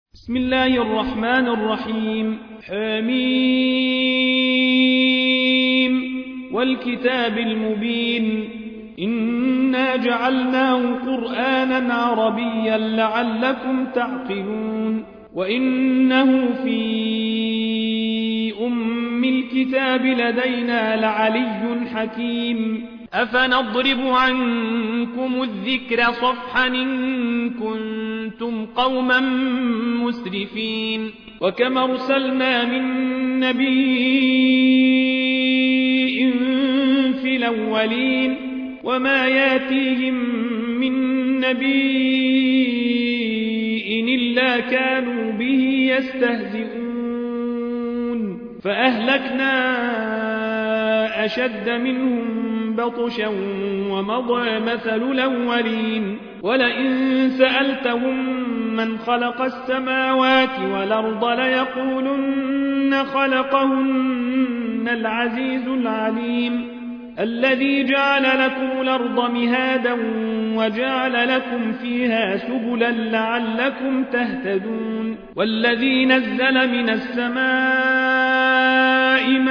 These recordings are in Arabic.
بسم الله الرحمن الرحيم. حميم والكتاب المبين إنا جعلناه قرآنا عربيا لعلكم تعقلون وإنه في أم الكتاب لدينا لعلي حكيم. أفنضرب عنكم الذكر صفحا إن كنتم قوما مسرفين. وكم أرسلنا من نبي في الأولين وما ياتيهم من نبي إلا كانوا به يستهزئون فأهلكنا أشد منهم بطشا ومضى مثل الأولين. ولئن سألتهم من خلق السماوات والأرض ليقولن خلقهن العزيز العليم الذي جعل لكم الأرض مهادا وجعل لكم فيها سبلا لعلكم تهتدون. والذي نزل من السماء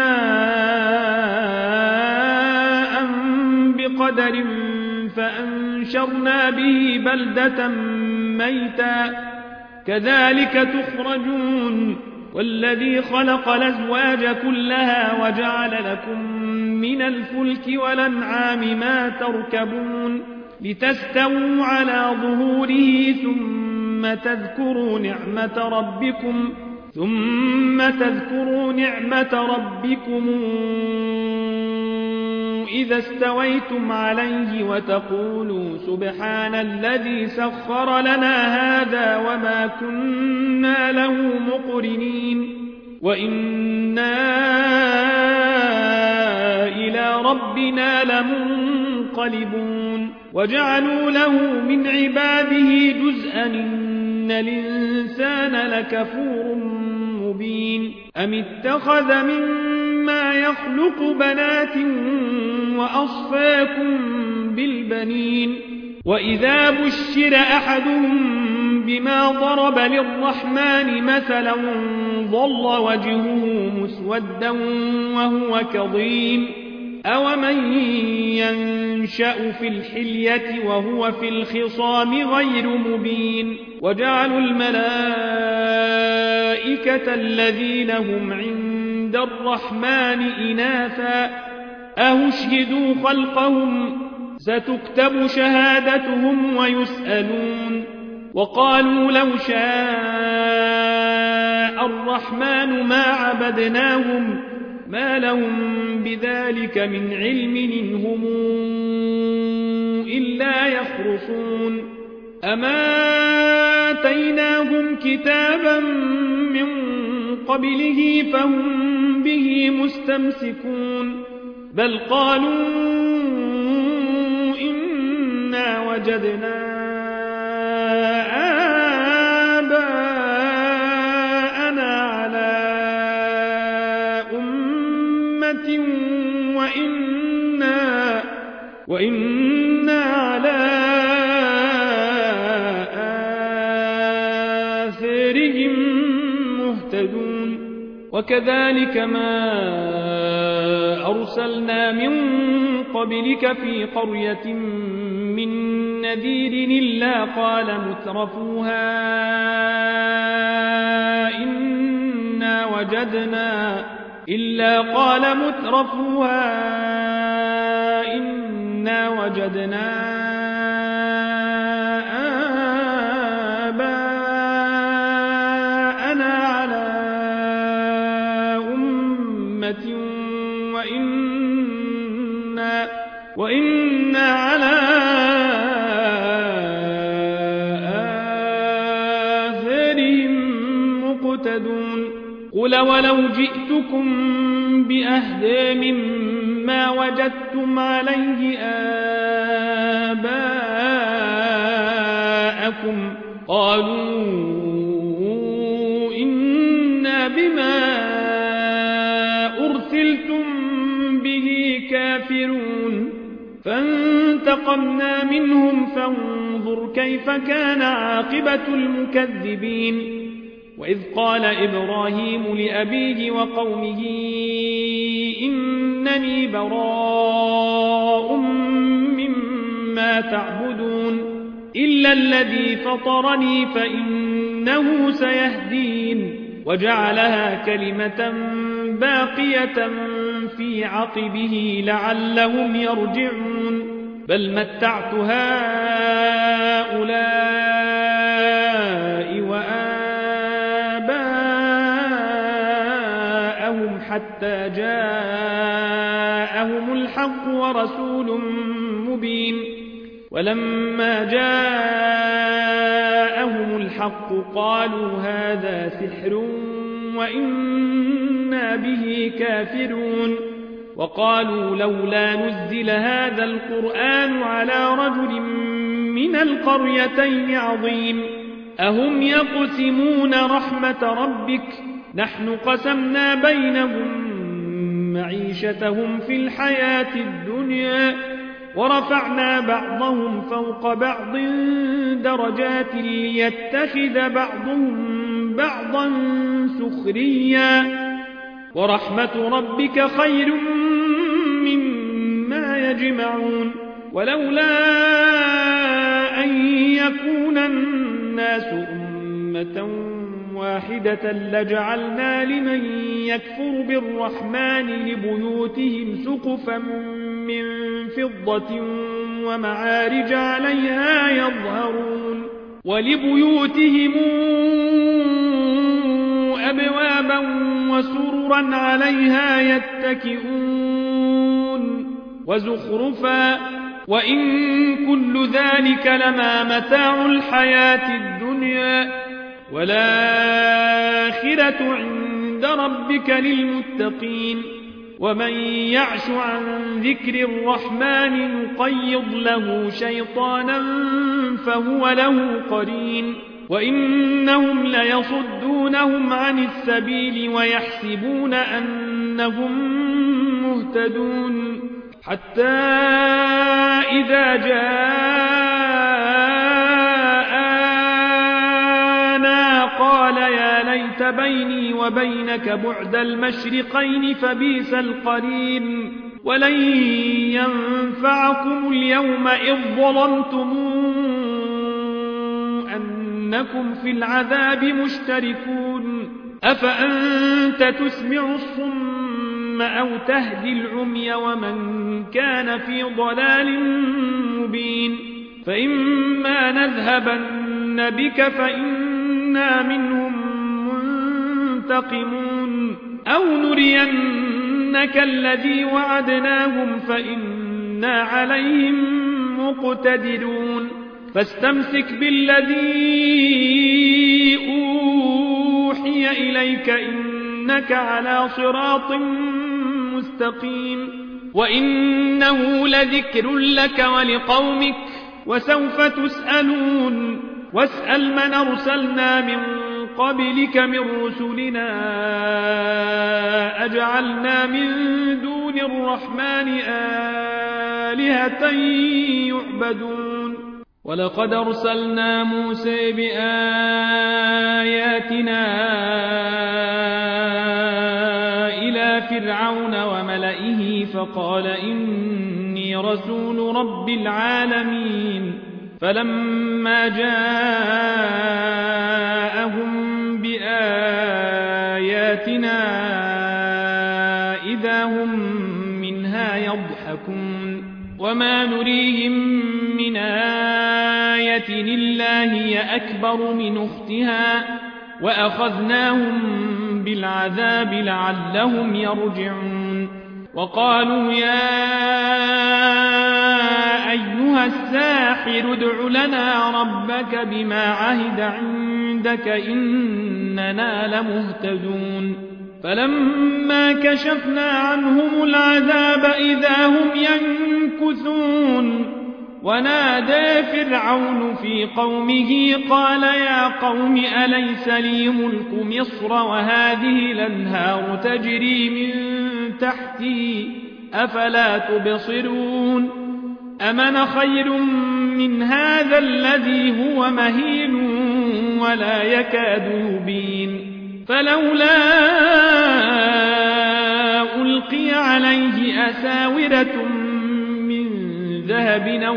ماء بقدر فأنشرنا به بلدة ميتا كذلك تخرجون. والذي خلق الأزواج كلها وجعل لكم من الفلك والأنعام ما تركبون لتستووا على ظهوره ثم تذكروا نعمة ربكم إذا استويتم عليه وتقولوا سبحان الذي سخر لنا هذا وما كنا له مقرنين وإنا إلى ربنا لمنقلبون. وجعلوا له من عباده جزءا إن الإنسان لكفور مبين. أم اتخذ مما يخلق بنات وأصفاكم بالبنين وإذا بشر أحدهم بما ضرب للرحمن مثلا ظل وجهه مسودا وهو كظيم. أومن ينشأ في الحلية وهو في الخصام غير مبين. وجعلوا الملائكة الذين هم عند الرحمن إناثا أهشهدوا خلقهم ستكتب شهادتهم ويسألون. وقالوا لو شاء الرحمن ما عبدناهم ما لهم بذلك من علم إن هم إلا يخرصون. أما آتيناهم كتابا من قبله فهم به مستمسكون بل قالوا إنا وجدنا آباءنا على أمة وإنا على آثارهم مهتدون. وكذلك ما أرسلنا من قبلك في قرية من نذير إلا قال مترفوها إنا وجدنا آباءنا على أمة وإنا على آثارهم مقتدون. قل ولو جئتكم بأهدى مما وجدتم عليه آباءكم قالوا إنا بما أرسلتم به كافرون. فانتقمنا منهم فانظر كيف كان عاقبة المكذبين. وإذ قال إبراهيم لأبيه وقومه إنني براء مما تعبدون إلا الذي فطرني فإنه سيهدين وجعلها كلمة باقية في عقبه لعلهم يرجعون بل متعت هؤلاء وآباءهم حتى جاءهم الحق ورسول مبين ولما جاءهم الحق قالوا هذا سحر وإنا به كافرون وقالوا لولا نزل هذا القرآن على رجل من القريتين عظيم أهم يقسمون رحمة ربك نحن قسمنا بينهم معيشتهم في الحياة الدنيا ورفعنا بعضهم فوق بعض درجات ليتخذ بعضهم بعضا سخريا ورحمة ربك خير مما يجمعون ولولا أن يكون الناس أمة واحدة لجعلنا لمن يكفر بالرحمن لبيوتهم سقفا من فضة ومعارج عليها يظهرون ولبيوتهم أبوابا وسررا عليها يتكئون وزخرفا وإن كل ذلك لما متاع الحياة الدنيا والآخرة عند ربك للمتقين ومن يعش عن ذكر الرحمن نقيض له شيطانا فهو له قرين وإنهم ليصدونهم عن السبيل ويحسبون أنهم مهتدون حتى إذا جاءنا قال يا ليت بيني وبينك بعد المشرقين فبئس القرين ولن ينفعكم اليوم إذ ظلمتم أنكم في العذاب مشتركون أفأنت تسمع الصم أو تهدي العمي ومن كان في ضلال مبين فإما نذهبن بك فإنا منهم منتقمون أو نرينك الذي وعدناهم فإنا عليهم مقتدرون فاستمسك بالذي أوحي إليك إنك على صراط مستقيم وإنه لذكر لك ولقومك وسوف تسألون واسأل من أرسلنا من قبلك من رسلنا أجعلنا من دون الرحمن آلهة يعبدون ولقد أرسلنا موسى بآياتنا إلى فرعون وملئه فقال إني رسول رب العالمين فلما جاءهم بآياتنا إذا هم منها يضحكون وما نريهم من آية إلا هي أكبر من أختها وأخذناهم بالعذاب لعلهم يرجعون وقالوا يا أيها الساحر ادع لنا ربك بما عهد عندك إننا لمهتدون فلما كشفنا عنهم العذاب إذا هم ينكثون ونادى فرعون في قومه قال يا قوم أليس لي ملك مصر وهذه الأنهار تجري من تحتي أفلا تبصرون أمن خير من هذا الذي هو مهين ولا يكاد يبين فلولا ألقي عليه أساورة من ذهب أو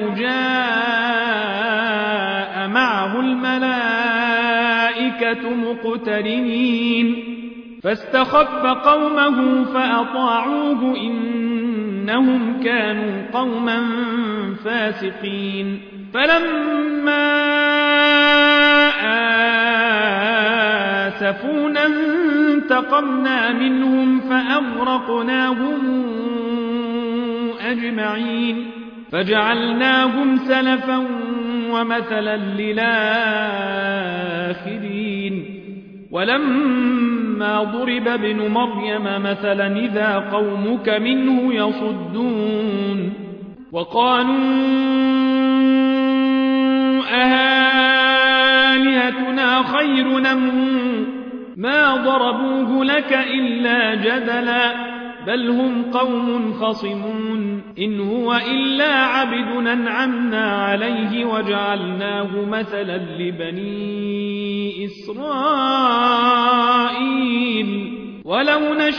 جاء معه الملائكة مقترنين فاستخف قومه فأطاعوه إنهم كانوا قوما فاسقين فلما آسفونا انتقمنا منهم فأغرقناهم أجمعين فجعلناهم سلفا ومثلا للآخرين ولما ضرب ابن مريم مثلا إذا قومك منه يصدون وقالوا أهالهتنا خير ما ضربوه لك إلا جدلا بل هم قوم خصمون إن هو إلا عبد أنعمنا عليه وجعلناه مثلا لبني إسرائيل ولو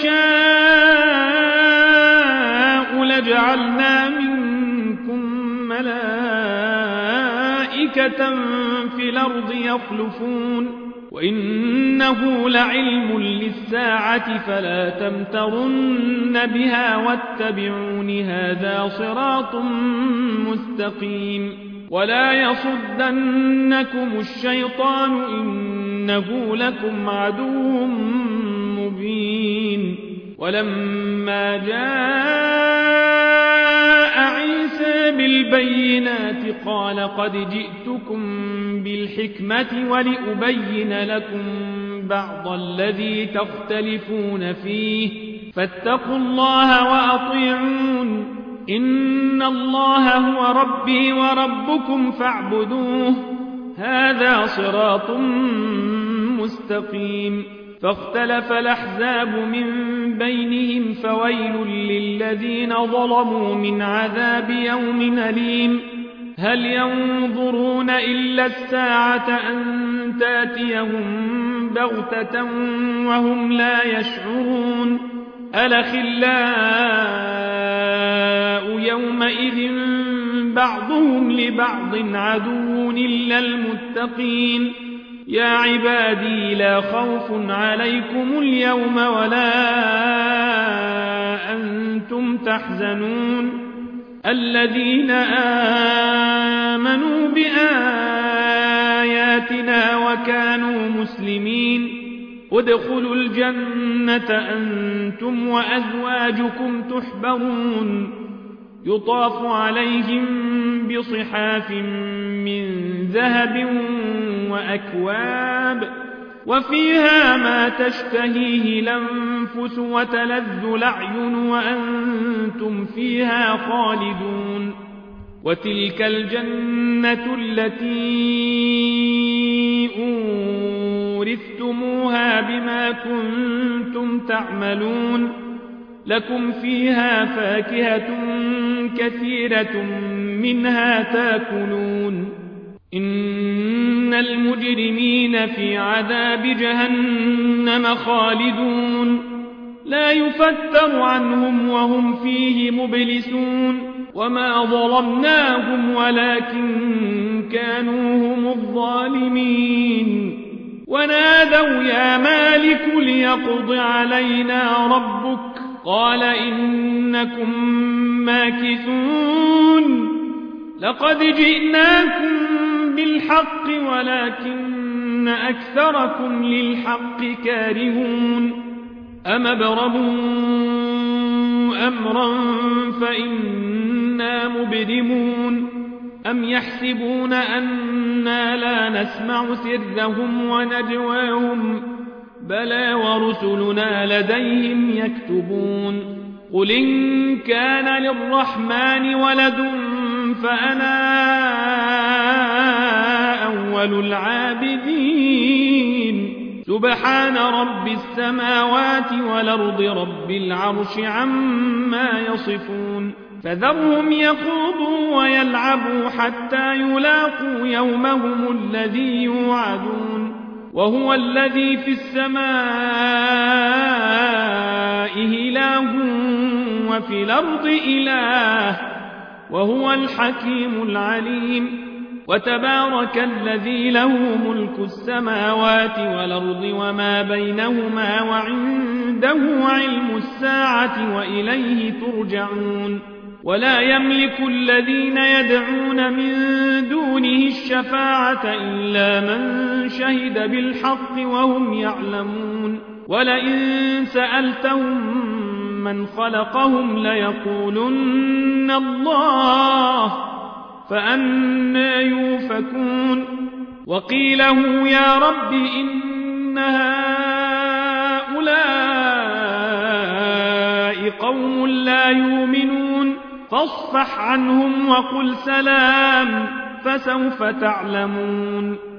نشاء لجعلنا منكم ملائكة في الأرض يخلفون وإنه لعلم للساعة فلا تمترن بها واتبعون هذا صراط مستقيم ولا يصدنكم الشيطان إنه لكم عدو مبين ولما جاء عيسى بالبينات قال قد جئتكم بالحكمة ولأبين لكم بعض الذي تختلفون فيه فاتقوا الله وأطيعون إن الله هو ربي وربكم فاعبدوه هذا صراط مستقيم فاختلف الأحزاب من بينهم فويل للذين ظلموا من عذاب يوم أليم هل ينظرون إلا الساعة أن تاتيهم بغتة وهم لا يشعرون الأخلاء يومئذ بعضهم لبعض عدو إلا المتقين يا عبادي لا خوف عليكم اليوم ولا أنتم تحزنون الذين آمنوا بآياتنا وكانوا مسلمين ادخلوا الجنة أنتم وأزواجكم تحبرون يطاف عليهم بصحاف من ذهب وأكواب وفيها ما تشتهيه الأنفس وتلذ الأعين وأنتم فيها خالدون وتلك الجنة التي أورثتموها بما كنتم تعملون لكم فيها فاكهة كثيرة منها تاكلون إن المجرمين في عذاب جهنم خالدون لا يفتر عنهم وهم فيه مبلسون وما ظلمناهم ولكن كانوا هم الظالمين ونادوا يا مالك ليقض علينا ربك قال إنكم ماكثون لقد جئناكم بالحق ولكن أكثركم للحق كارهون أم ابرموا أمرا فإنا مبرمون أم يحسبون أنا لا نسمع سرهم ونجواهم بلى ورسلنا لديهم يكتبون قل إن كان للرحمن ولد فأنا أول العابدين سبحان رب السماوات والأرض رب العرش عما يصفون فذرهم يخوضوا ويلعبوا حتى يلاقوا يومهم الذي يوعدون وهو الذي في السماء إله وفي الأرض إله وهو الحكيم العليم وتبارك الذي له ملك السماوات والأرض وما بينهما وعنده علم الساعة وإليه ترجعون ولا يملك الذين يدعون من دونه الشفاعة إلا من شهد بالحق وهم يعلمون ولئن سألتهم من خلقهم ليقولن الله فأنى يؤفكون وقيله يا رب إن هؤلاء قوم لا يؤمنون فاصفح عنهم وقل سلام فسوف تعلمون